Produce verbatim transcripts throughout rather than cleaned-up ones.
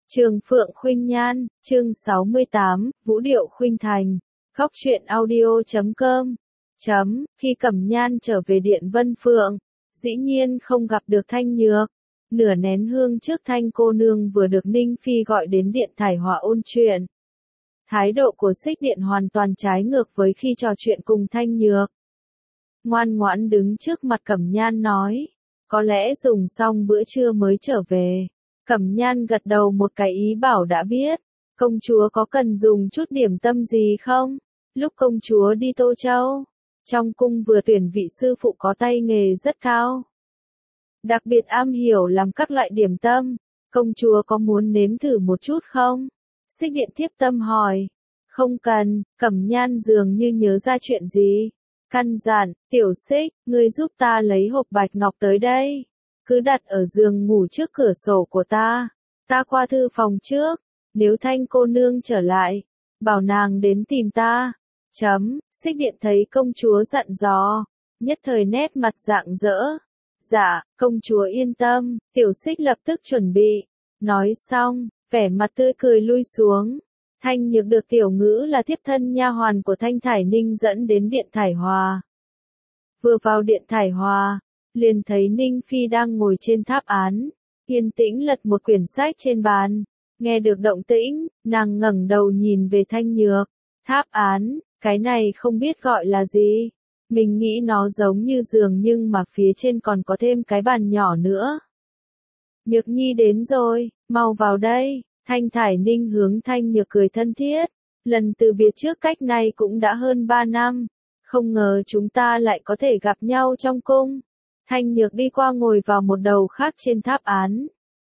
Trường Phượng Khuynh Nhan, chương sáu mươi tám, Vũ điệu khuynh thành. Góc truyện audio chấm com. Chấm, khi Cẩm Nhan trở về Điện Vân Phượng, dĩ nhiên không gặp được Thanh Nhược. Nửa nén hương trước Thanh cô nương vừa được Ninh Phi gọi đến Điện Thải Hòa ôn chuyện. Thái độ của Xích Điện hoàn toàn trái ngược với khi trò chuyện cùng Thanh Nhược. Ngoan ngoãn đứng trước mặt Cẩm Nhan nói, có lẽ dùng xong bữa trưa mới trở về. Cẩm Nhan gật đầu một cái ý bảo đã biết. Công chúa có cần dùng chút điểm tâm gì không? Lúc công chúa đi Tô Châu, trong cung vừa tuyển vị sư phụ có tay nghề rất cao. Đặc biệt am hiểu làm các loại điểm tâm. Công chúa có muốn nếm thử một chút không? Xích Điện tiếp tâm hỏi. Không cần. Cẩm Nhan dường như nhớ ra chuyện gì. Căn dặn, Tiểu Xích, ngươi giúp ta lấy hộp bạch ngọc tới đây. Cứ đặt ở giường ngủ trước cửa sổ của ta. Ta qua thư phòng trước. Nếu Thanh cô nương trở lại, bảo nàng đến tìm ta. Chấm, Xích Điện thấy công chúa dặn dò, nhất thời nét mặt rạng rỡ. Dạ, công chúa yên tâm. Tiểu Xích lập tức chuẩn bị. Nói xong, vẻ mặt tươi cười lui xuống. Thanh Nhược được Tiểu Ngữ là thiếp thân nha hoàn của Thanh Thải Ninh dẫn đến Điện Thải Hòa. Vừa vào Điện Thải Hòa, liền thấy Ninh Phi đang ngồi trên tháp án, yên tĩnh lật một quyển sách trên bàn. Nghe được động tĩnh, nàng ngẩng đầu nhìn về Thanh Nhược. Tháp án, cái này không biết gọi là gì. Mình nghĩ nó giống như giường nhưng mà phía trên còn có thêm cái bàn nhỏ nữa. Nhược Nhi đến rồi, mau vào đây. Thanh Thải Ninh hướng Thanh Nhược cười thân thiết. Lần từ biệt trước cách này cũng đã hơn ba năm. Không ngờ chúng ta lại có thể gặp nhau trong cung. Thanh Nhược đi qua ngồi vào một đầu khác trên tháp án.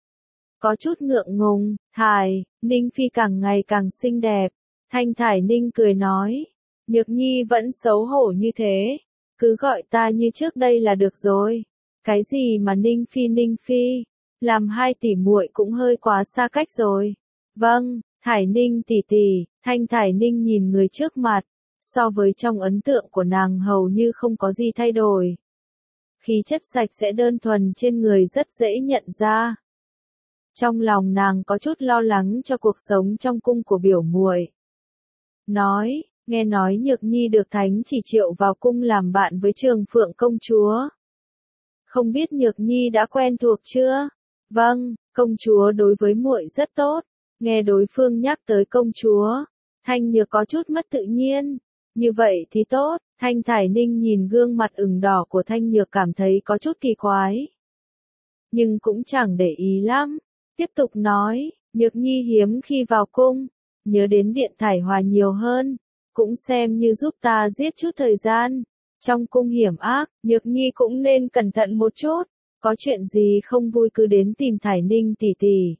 Có chút ngượng ngùng, Thải, Ninh Phi càng ngày càng xinh đẹp. Thanh Thải Ninh cười nói, Nhược Nhi vẫn xấu hổ như thế. Cứ gọi ta như trước đây là được rồi. Cái gì mà Ninh Phi Ninh Phi, làm hai tỷ muội cũng hơi quá xa cách rồi. Vâng, Thải Ninh tỷ tỷ. Thanh Thải Ninh nhìn người trước mặt, so với trong ấn tượng của nàng hầu như không có gì thay đổi. Khí chất sạch sẽ đơn thuần trên người rất dễ nhận ra. Trong lòng nàng có chút lo lắng cho cuộc sống trong cung của biểu muội. Nói, nghe nói Nhược Nhi được Thánh chỉ triệu vào cung làm bạn với Trường Phượng công chúa. Không biết Nhược Nhi đã quen thuộc chưa? Vâng, công chúa đối với muội rất tốt. Nghe đối phương nhắc tới công chúa, Thanh Nhược có chút mất tự nhiên. Như vậy thì tốt. Thanh Thải Ninh nhìn gương mặt ửng đỏ của Thanh Nhược cảm thấy có chút kỳ quái. Nhưng cũng chẳng để ý lắm. Tiếp tục nói, Nhược Nhi hiếm khi vào cung, nhớ đến Điện Thải Hòa nhiều hơn, cũng xem như giúp ta giết chút thời gian. Trong cung hiểm ác, Nhược Nhi cũng nên cẩn thận một chút, có chuyện gì không vui cứ đến tìm Thải Ninh tỷ tỷ.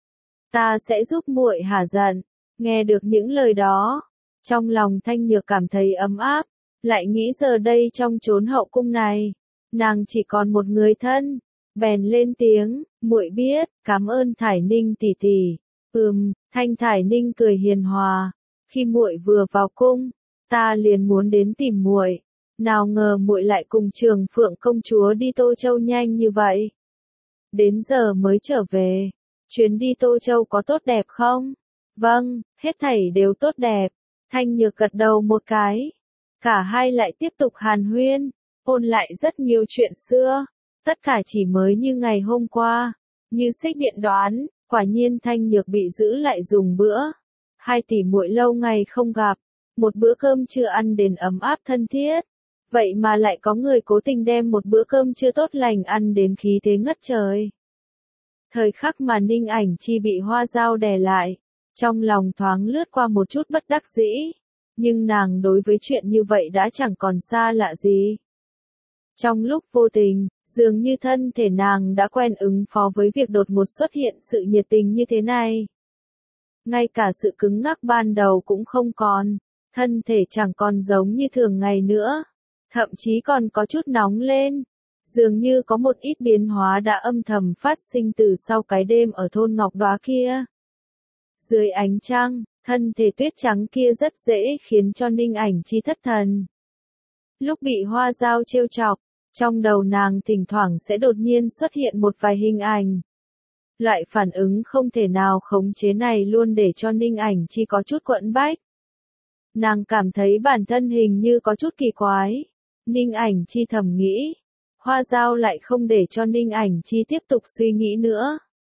Ta sẽ giúp muội hả giận. Nghe được những lời đó, trong lòng Thanh Nhược cảm thấy ấm áp, lại nghĩ giờ đây trong chốn hậu cung này, nàng chỉ còn một người thân. Bèn lên tiếng, muội biết, cảm ơn Thải Ninh tỷ tỷ. Ừm, Thanh Thải Ninh cười hiền hòa. Khi muội vừa vào cung, ta liền muốn đến tìm muội. Nào ngờ muội lại cùng Trường Phượng công chúa đi Tô Châu nhanh như vậy. Đến giờ mới trở về. Chuyến đi Tô Châu có tốt đẹp không? Vâng, hết thảy đều tốt đẹp. Thanh Nhược gật đầu một cái. Cả hai lại tiếp tục hàn huyên, ôn lại rất nhiều chuyện xưa. Tất cả chỉ mới như ngày hôm qua. Như Xích Điện đoán, quả nhiên Thanh Nhược bị giữ lại dùng bữa. Hai tỷ muội lâu ngày không gặp, một bữa cơm trưa ăn đến ấm áp thân thiết. Vậy mà lại có người cố tình đem một bữa cơm trưa tốt lành ăn đến khí thế ngất trời. Thời khắc mà Ninh Ảnh Chi bị Hoa Dao đè lại, trong lòng thoáng lướt qua một chút bất đắc dĩ. Nhưng nàng đối với chuyện như vậy đã chẳng còn xa lạ gì. Trong lúc vô tình, dường như thân thể nàng đã quen ứng phó với việc đột ngột xuất hiện sự nhiệt tình như thế này. Ngay cả sự cứng ngắc ban đầu cũng không còn, thân thể chẳng còn giống như thường ngày nữa, thậm chí còn có chút nóng lên. Dường như có một ít biến hóa đã âm thầm phát sinh từ sau cái đêm ở thôn Ngọc Đóa kia. Dưới ánh trăng, thân thể tuyết trắng kia rất dễ khiến cho Ninh Ảnh Chi thất thần. Lúc bị Hoa Dao trêu chọc, trong đầu nàng thỉnh thoảng sẽ đột nhiên xuất hiện một vài hình ảnh. Loại phản ứng không thể nào khống chế này luôn để cho Ninh Ảnh Chi có chút quẫn bách. Nàng cảm thấy bản thân hình như có chút kỳ quái. Ninh Ảnh Chi thầm nghĩ. Hoa Dao lại không để cho Ninh Ảnh Chi tiếp tục suy nghĩ nữa.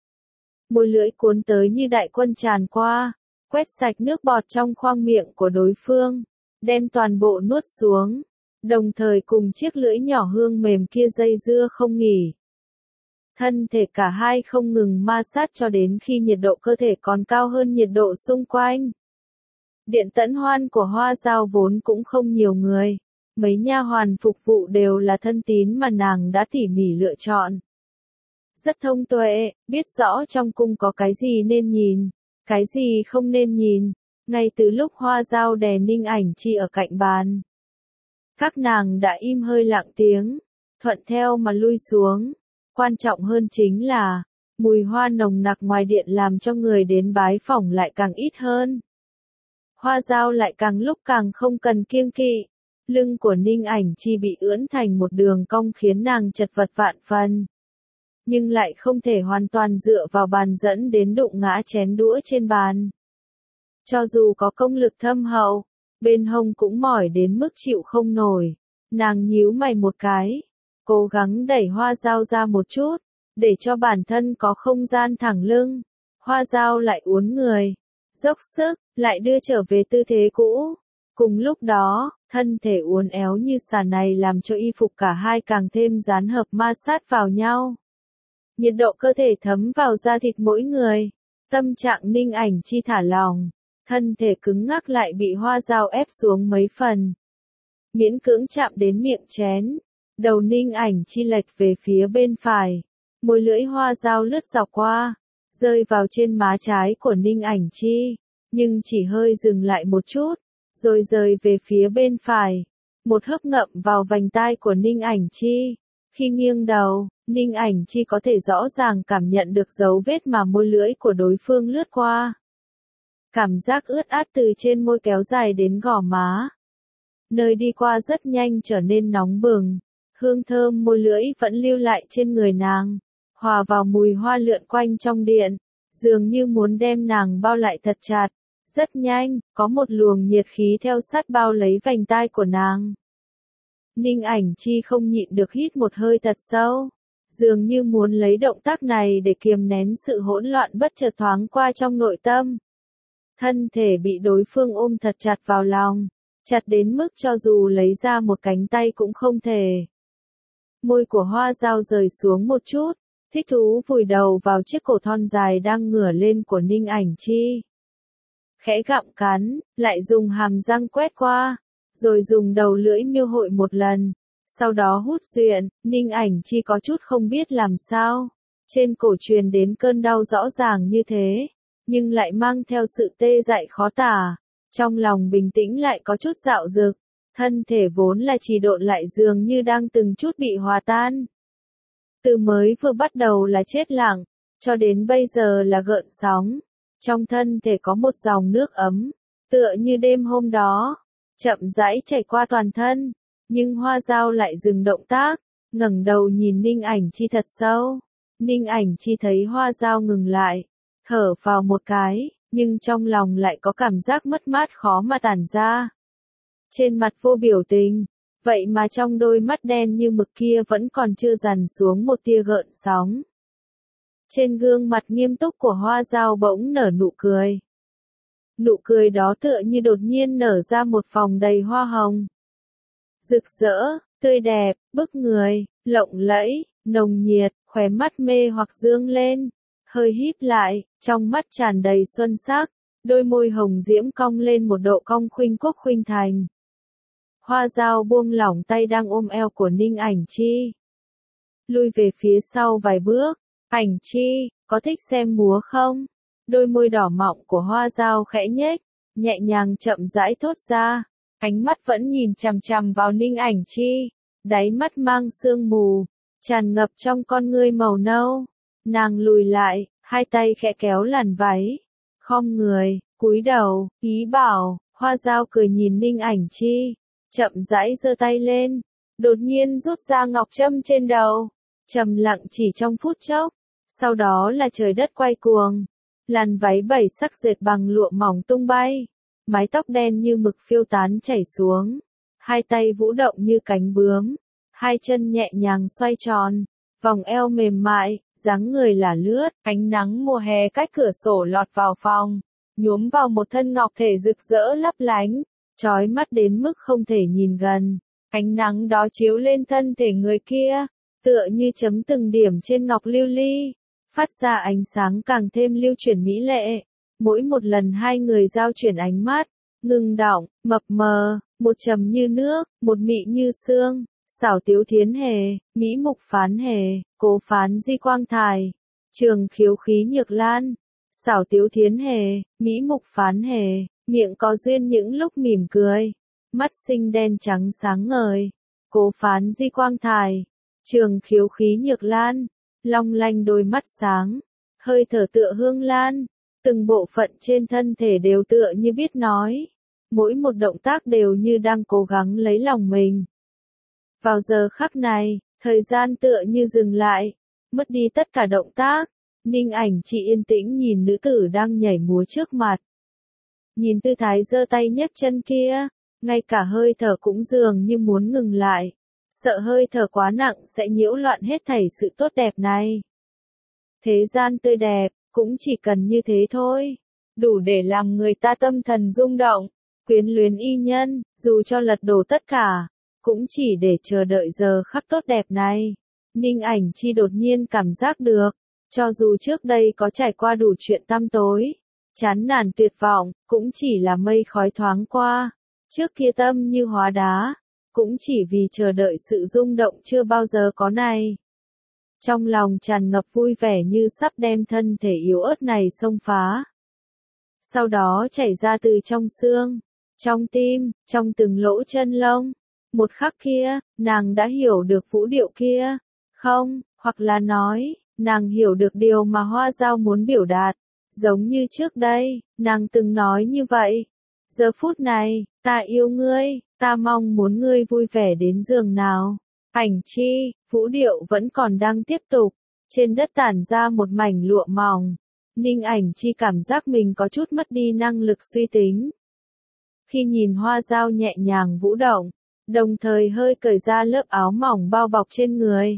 Môi lưỡi cuốn tới như đại quân tràn qua, quét sạch nước bọt trong khoang miệng của đối phương, đem toàn bộ nuốt xuống, đồng thời cùng chiếc lưỡi nhỏ hương mềm kia dây dưa không nghỉ. Thân thể cả hai không ngừng ma sát cho đến khi nhiệt độ cơ thể còn cao hơn nhiệt độ xung quanh. Điện tẫn hoan của Hoa Dao vốn cũng không nhiều người, mấy nha hoàn phục vụ đều là thân tín mà nàng đã tỉ mỉ lựa chọn. Rất thông tuệ, biết rõ trong cung có cái gì nên nhìn, cái gì không nên nhìn, ngay từ lúc Hoa Dao đè Ninh Ảnh Chi ở cạnh bàn. Các nàng đã im hơi lặng tiếng, thuận theo mà lui xuống. Quan trọng hơn chính là, mùi hoa nồng nặc ngoài điện làm cho người đến bái phỏng lại càng ít hơn. Hoa Dao lại càng lúc càng không cần kiêng kỵ. Lưng của Ninh Ảnh Chi bị ưỡn thành một đường cong khiến nàng chật vật vạn phần. Nhưng lại không thể hoàn toàn dựa vào bàn dẫn đến đụng ngã chén đũa trên bàn. Cho dù có công lực thâm hậu, bên hông cũng mỏi đến mức chịu không nổi. Nàng nhíu mày một cái, cố gắng đẩy Hoa Dao ra một chút, để cho bản thân có không gian thẳng lưng. Hoa Dao lại uốn người, dốc sức, lại đưa trở về tư thế cũ. Cùng lúc đó, thân thể uốn éo như xà này làm cho y phục cả hai càng thêm dán hợp ma sát vào nhau. Nhiệt độ cơ thể thấm vào da thịt mỗi người. Tâm trạng Ninh Ảnh Chi thả lỏng, thân thể cứng ngắc lại bị Hoa Dao ép xuống mấy phần. Miễn cưỡng chạm đến miệng chén, đầu Ninh Ảnh Chi lệch về phía bên phải, môi lưỡi Hoa Dao lướt dọc qua, rơi vào trên má trái của Ninh Ảnh Chi, nhưng chỉ hơi dừng lại một chút, rồi rời về phía bên phải, một hớp ngậm vào vành tai của Ninh Ảnh Chi. Khi nghiêng đầu, Ninh Ảnh Chi có thể rõ ràng cảm nhận được dấu vết mà môi lưỡi của đối phương lướt qua. Cảm giác ướt át từ trên môi kéo dài đến gò má. Nơi đi qua rất nhanh trở nên nóng bừng, hương thơm môi lưỡi vẫn lưu lại trên người nàng, hòa vào mùi hoa lượn quanh trong điện, dường như muốn đem nàng bao lại thật chặt. Rất nhanh, có một luồng nhiệt khí theo sát bao lấy vành tai của nàng. Ninh Ảnh Chi không nhịn được hít một hơi thật sâu, dường như muốn lấy động tác này để kiềm nén sự hỗn loạn bất chợt thoáng qua trong nội tâm. Thân thể bị đối phương ôm thật chặt vào lòng, chặt đến mức cho dù lấy ra một cánh tay cũng không thể. Môi của Hoa Dao rời xuống một chút, thích thú vùi đầu vào chiếc cổ thon dài đang ngửa lên của Ninh Ảnh Chi. Khẽ gặm cắn, lại dùng hàm răng quét qua, rồi dùng đầu lưỡi miêu hội một lần, sau đó hút xuyện. Ninh Ảnh Chi có chút không biết làm sao, trên cổ truyền đến cơn đau rõ ràng như thế, nhưng lại mang theo sự tê dại khó tả, trong lòng bình tĩnh lại có chút dạo dực, thân thể vốn là trì độn lại dường như đang từng chút bị hòa tan. Từ mới vừa bắt đầu là chết lặng, cho đến bây giờ là gợn sóng. Trong thân thể có một dòng nước ấm, tựa như đêm hôm đó, chậm rãi chảy qua toàn thân, nhưng Hoa Dao lại dừng động tác, ngẩng đầu nhìn Ninh Ảnh Chi thật sâu. Ninh Ảnh Chi thấy Hoa Dao ngừng lại, thở vào một cái, nhưng trong lòng lại có cảm giác mất mát khó mà tản ra. Trên mặt vô biểu tình, vậy mà trong đôi mắt đen như mực kia vẫn còn chưa dằn xuống một tia gợn sóng. Trên gương mặt nghiêm túc của Hoa Dao bỗng nở nụ cười. Nụ cười đó tựa như đột nhiên nở ra một vòng đầy hoa hồng. Rực rỡ, tươi đẹp, bức người, lộng lẫy, nồng nhiệt, khóe mắt mê hoặc dương lên, hơi híp lại, trong mắt tràn đầy xuân sắc, đôi môi hồng diễm cong lên một độ cong khuynh quốc khuynh thành. Hoa Dao buông lỏng tay đang ôm eo của Ninh Ảnh Chi, lui về phía sau vài bước. Ảnh Chi, có thích xem múa không? Đôi môi đỏ mọng của Hoa Dao khẽ nhếch, nhẹ nhàng chậm rãi thốt ra, ánh mắt vẫn nhìn chằm chằm vào Ninh Ảnh Chi, đáy mắt mang sương mù, tràn ngập trong con ngươi màu nâu. Nàng lùi lại, hai tay khẽ kéo làn váy, khom người, cúi đầu, ý bảo. Hoa Dao cười nhìn Ninh Ảnh Chi, chậm rãi giơ tay lên, đột nhiên rút ra ngọc trâm trên đầu, trầm lặng chỉ trong phút chốc. Sau đó là trời đất quay cuồng. Làn váy bảy sắc dệt bằng lụa mỏng tung bay. Mái tóc đen như mực phiêu tán chảy xuống. Hai tay vũ động như cánh bướm. Hai chân nhẹ nhàng xoay tròn. Vòng eo mềm mại, dáng người là lướt. Ánh nắng mùa hè cách cửa sổ lọt vào phòng. Nhuốm vào một thân ngọc thể rực rỡ lấp lánh. Chói mắt đến mức không thể nhìn gần. Ánh nắng đó chiếu lên thân thể người kia. Tựa như chấm từng điểm trên ngọc lưu ly. Phát ra ánh sáng càng thêm lưu chuyển mỹ lệ. Mỗi một lần hai người giao chuyển ánh mắt, ngừng đọng, mập mờ, một trầm như nước, một mị như sương, xảo tiếu thiến hề, mỹ mục phán hề, cố phán di quang thải, trường khiếu khí nhược lan, xảo tiếu thiến hề, mỹ mục phán hề, miệng có duyên những lúc mỉm cười, mắt xinh đen trắng sáng ngời, cố phán di quang thải, trường khiếu khí nhược lan, long lanh đôi mắt sáng, hơi thở tựa hương lan. Từng bộ phận trên thân thể đều tựa như biết nói. Mỗi một động tác đều như đang cố gắng lấy lòng mình. Vào giờ khắc này, thời gian tựa như dừng lại. Mất đi tất cả động tác. Ninh Ảnh Chi yên tĩnh nhìn nữ tử đang nhảy múa trước mặt. Nhìn tư thái giơ tay nhấc chân kia. Ngay cả hơi thở cũng dường như muốn ngừng lại. Sợ hơi thở quá nặng sẽ nhiễu loạn hết thảy sự tốt đẹp này. Thế gian tươi đẹp. Cũng chỉ cần như thế thôi. Đủ để làm người ta tâm thần rung động. Quyến luyến y nhân, dù cho lật đổ tất cả. Cũng chỉ để chờ đợi giờ khắc tốt đẹp này. Ninh Ảnh Chi đột nhiên cảm giác được. Cho dù trước đây có trải qua đủ chuyện tăm tối. Chán nản tuyệt vọng, cũng chỉ là mây khói thoáng qua. Trước kia tâm như hóa đá. Cũng chỉ vì chờ đợi sự rung động chưa bao giờ có này. Trong lòng tràn ngập vui vẻ như sắp đem thân thể yếu ớt này xông phá. Sau đó chảy ra từ trong xương, trong tim, trong từng lỗ chân lông. Một khắc kia, nàng đã hiểu được vũ điệu kia. Không, hoặc là nói, nàng hiểu được điều mà Hoa Dao muốn biểu đạt. Giống như trước đây, nàng từng nói như vậy. Giờ phút này, ta yêu ngươi, ta mong muốn ngươi vui vẻ đến giường nào. Ảnh Chi, vũ điệu vẫn còn đang tiếp tục. Trên đất tản ra một mảnh lụa mỏng. Ninh Ảnh Chi cảm giác mình có chút mất đi năng lực suy tính. Khi nhìn Hoa Dao nhẹ nhàng vũ động, đồng thời hơi cởi ra lớp áo mỏng bao bọc trên người.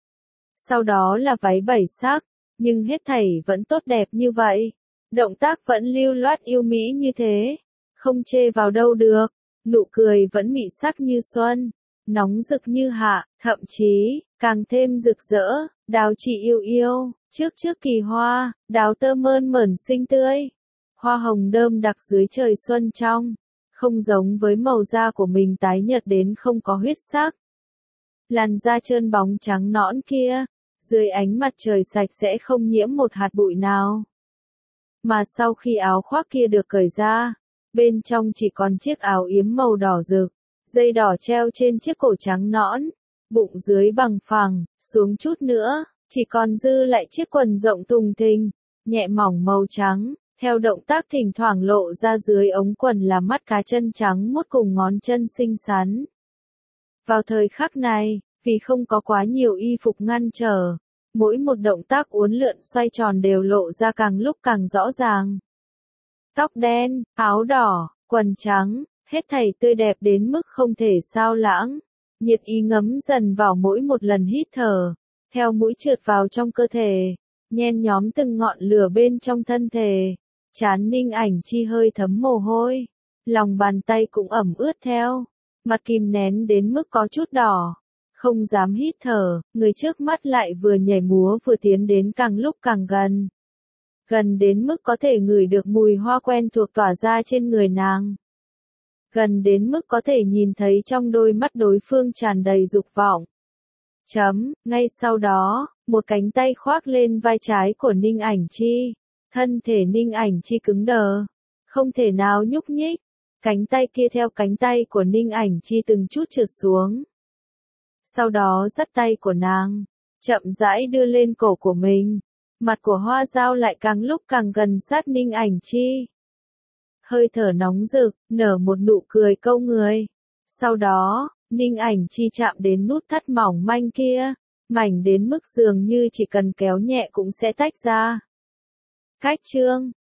Sau đó là váy bảy sắc, nhưng hết thảy vẫn tốt đẹp như vậy. Động tác vẫn lưu loát yêu mỹ như thế. Không chê vào đâu được. Nụ cười vẫn mị sắc như xuân. Nóng rực như hạ, thậm chí, càng thêm rực rỡ, đào chỉ yêu yêu, trước trước kỳ hoa, đào tơ mơn mởn xinh tươi. Hoa hồng đơm đặc dưới trời xuân trong, không giống với màu da của mình tái nhợt đến không có huyết sắc. Làn da trơn bóng trắng nõn kia, dưới ánh mặt trời sạch sẽ không nhiễm một hạt bụi nào. Mà sau khi áo khoác kia được cởi ra, bên trong chỉ còn chiếc áo yếm màu đỏ rực. Dây đỏ treo trên chiếc cổ trắng nõn, bụng dưới bằng phẳng, xuống chút nữa, chỉ còn dư lại chiếc quần rộng thùng thình, nhẹ mỏng màu trắng, theo động tác thỉnh thoảng lộ ra dưới ống quần là mắt cá chân trắng muốt cùng ngón chân xinh xắn. Vào thời khắc này, vì không có quá nhiều y phục ngăn trở, mỗi một động tác uốn lượn xoay tròn đều lộ ra càng lúc càng rõ ràng. Tóc đen, áo đỏ, quần trắng. Hết thảy tươi đẹp đến mức không thể sao lãng. Nhiệt ý ngấm dần vào mỗi một lần hít thở. Theo mũi trượt vào trong cơ thể. Nhen nhóm từng ngọn lửa bên trong thân thể. Trán Ninh Ảnh Chi hơi thấm mồ hôi. Lòng bàn tay cũng ẩm ướt theo. Mặt kìm nén đến mức có chút đỏ. Không dám hít thở. Người trước mắt lại vừa nhảy múa vừa tiến đến càng lúc càng gần. Gần đến mức có thể ngửi được mùi hoa quen thuộc tỏa ra trên người nàng. Gần đến mức có thể nhìn thấy trong đôi mắt đối phương tràn đầy dục vọng. Chấm, ngay sau đó, một cánh tay khoác lên vai trái của Ninh Ảnh Chi. Thân thể Ninh Ảnh Chi cứng đờ. Không thể nào nhúc nhích. Cánh tay kia theo cánh tay của Ninh Ảnh Chi từng chút trượt xuống. Sau đó dắt tay của nàng, chậm rãi đưa lên cổ của mình. Mặt của Hoa Dao lại càng lúc càng gần sát Ninh Ảnh Chi. Hơi thở nóng rực, nở một nụ cười câu người. Sau đó, Ninh Ảnh Chi chạm đến nút thắt mỏng manh kia. mảnh đến mức dường như chỉ cần kéo nhẹ cũng sẽ tách ra. Cách chương